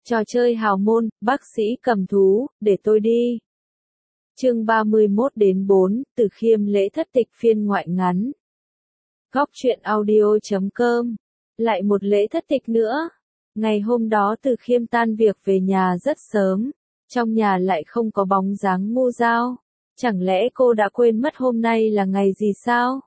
Trò chơi hào môn, bác sĩ cầm thú, để tôi đi. Chương 31-4, Từ Khiêm lễ thất tịch phiên ngoại ngắn. Góc truyện audio.com. Lại một lễ thất tịch nữa. Ngày hôm đó Từ Khiêm tan việc về nhà rất sớm. Trong nhà lại không có bóng dáng Ngô Giao. Chẳng lẽ cô đã quên mất hôm nay là ngày gì sao?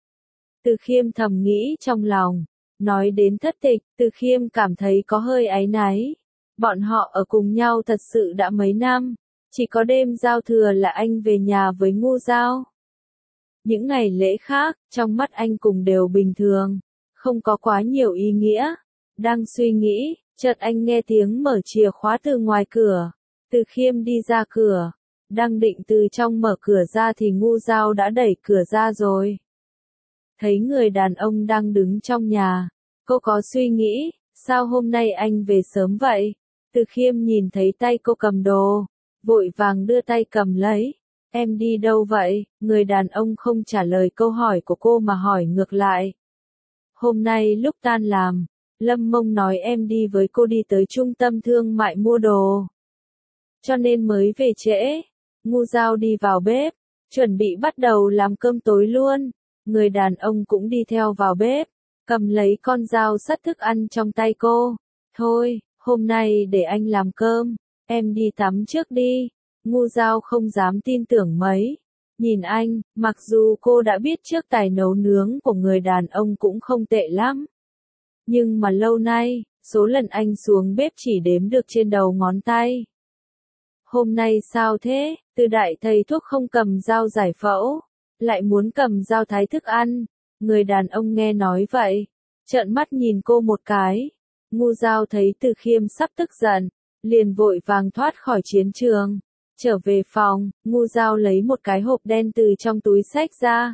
Từ Khiêm thầm nghĩ trong lòng. Nói đến thất tịch, Từ Khiêm cảm thấy có hơi áy náy. Bọn họ ở cùng nhau thật sự đã mấy năm. Chỉ có đêm giao thừa là anh về nhà với Ngô Giao. Những ngày lễ khác, trong mắt anh cùng đều bình thường. Không có quá nhiều ý nghĩa. Đang suy nghĩ, chợt anh nghe tiếng mở chìa khóa từ ngoài cửa. Từ Khiêm đi ra cửa. Đang định từ trong mở cửa ra thì Ngô Giao đã đẩy cửa ra rồi. Thấy người đàn ông đang đứng trong nhà. Cô có suy nghĩ, sao hôm nay anh về sớm vậy? Từ Khiêm nhìn thấy tay cô cầm đồ. Vội vàng đưa tay cầm lấy. Em đi đâu vậy? Người đàn ông không trả lời câu hỏi của cô mà hỏi ngược lại. Hôm nay lúc tan làm, Lâm Mông nói em đi với cô đi tới trung tâm thương mại mua đồ. Cho nên mới về trễ. Ngô Giao đi vào bếp, chuẩn bị bắt đầu làm cơm tối luôn. Người đàn ông cũng đi theo vào bếp, cầm lấy con dao xắt thức ăn trong tay cô. Thôi, hôm nay để anh làm cơm, em đi tắm trước đi. Ngô Giao không dám tin tưởng mấy. Nhìn anh, mặc dù cô đã biết trước tài nấu nướng của người đàn ông cũng không tệ lắm. Nhưng mà lâu nay, số lần anh xuống bếp chỉ đếm được trên đầu ngón tay. Hôm nay sao thế? Từ đại thầy thuốc không cầm dao giải phẫu, lại muốn cầm dao thái thức ăn. Người đàn ông nghe nói vậy, trợn mắt nhìn cô một cái. Ngô Giao thấy Từ Khiêm sắp tức giận, liền vội vàng thoát khỏi chiến trường. Trở về phòng, Ngô Giao lấy một cái hộp đen từ trong túi xách ra.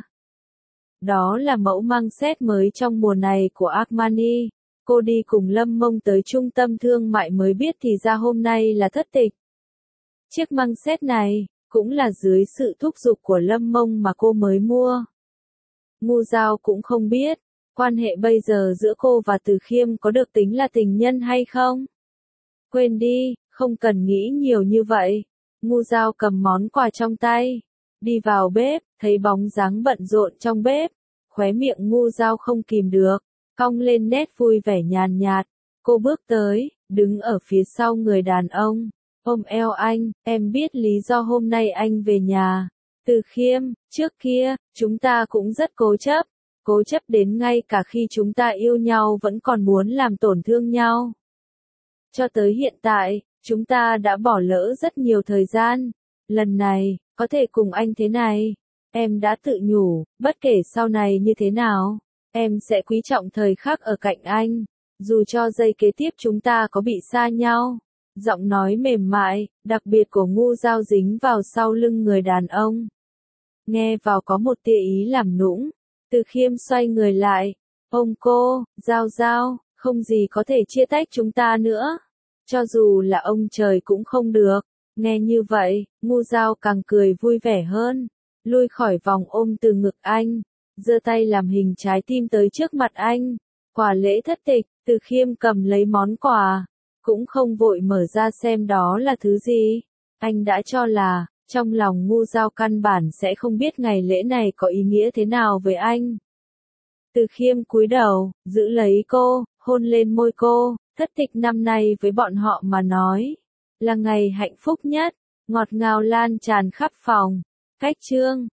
Đó là mẫu măng xét mới trong mùa này của Armani. Cô đi cùng Lâm Mông tới trung tâm thương mại mới biết thì ra hôm nay là thất tịch. Chiếc măng xét này, cũng là dưới sự thúc giục của Lâm Mông mà cô mới mua. Ngô Giao cũng không biết, quan hệ bây giờ giữa cô và Từ Khiêm có được tính là tình nhân hay không? Quên đi, không cần nghĩ nhiều như vậy. Ngô Giao cầm món quà trong tay, đi vào bếp, thấy bóng dáng bận rộn trong bếp. Khóe miệng Ngô Giao không kìm được, cong lên nét vui vẻ nhàn nhạt. Cô bước tới, đứng ở phía sau người đàn ông, ôm eo anh, em biết lý do hôm nay anh về nhà. Từ Khiêm, trước kia, chúng ta cũng rất cố chấp đến ngay cả khi chúng ta yêu nhau vẫn còn muốn làm tổn thương nhau. Cho tới hiện tại, chúng ta đã bỏ lỡ rất nhiều thời gian. Lần này, có thể cùng anh thế này. Em đã tự nhủ, bất kể sau này như thế nào, em sẽ quý trọng thời khắc ở cạnh anh. Dù cho giây kế tiếp chúng ta có bị xa nhau. Giọng nói mềm mại, đặc biệt của Ngô Giao dính vào sau lưng người đàn ông. Nghe vào có một tia ý làm nũng. Từ Khiêm xoay người lại. Ôm cô, Giao, không gì có thể chia tách chúng ta nữa. Cho dù là ông trời cũng không được. Nghe như vậy, Ngô Giao càng cười vui vẻ hơn. Lui khỏi vòng ôm từ ngực anh. Giơ tay làm hình trái tim tới trước mặt anh. Quà lễ thất tịch, Từ Khiêm cầm lấy món quà. Cũng không vội mở ra xem đó là thứ gì. Anh đã cho là, trong lòng Ngô Giao căn bản sẽ không biết ngày lễ này có ý nghĩa thế nào với anh. Từ Khiêm cúi đầu, giữ lấy cô, hôn lên môi cô. Thất tịch năm nay với bọn họ mà nói, là ngày hạnh phúc nhất, ngọt ngào lan tràn khắp phòng. Cách chương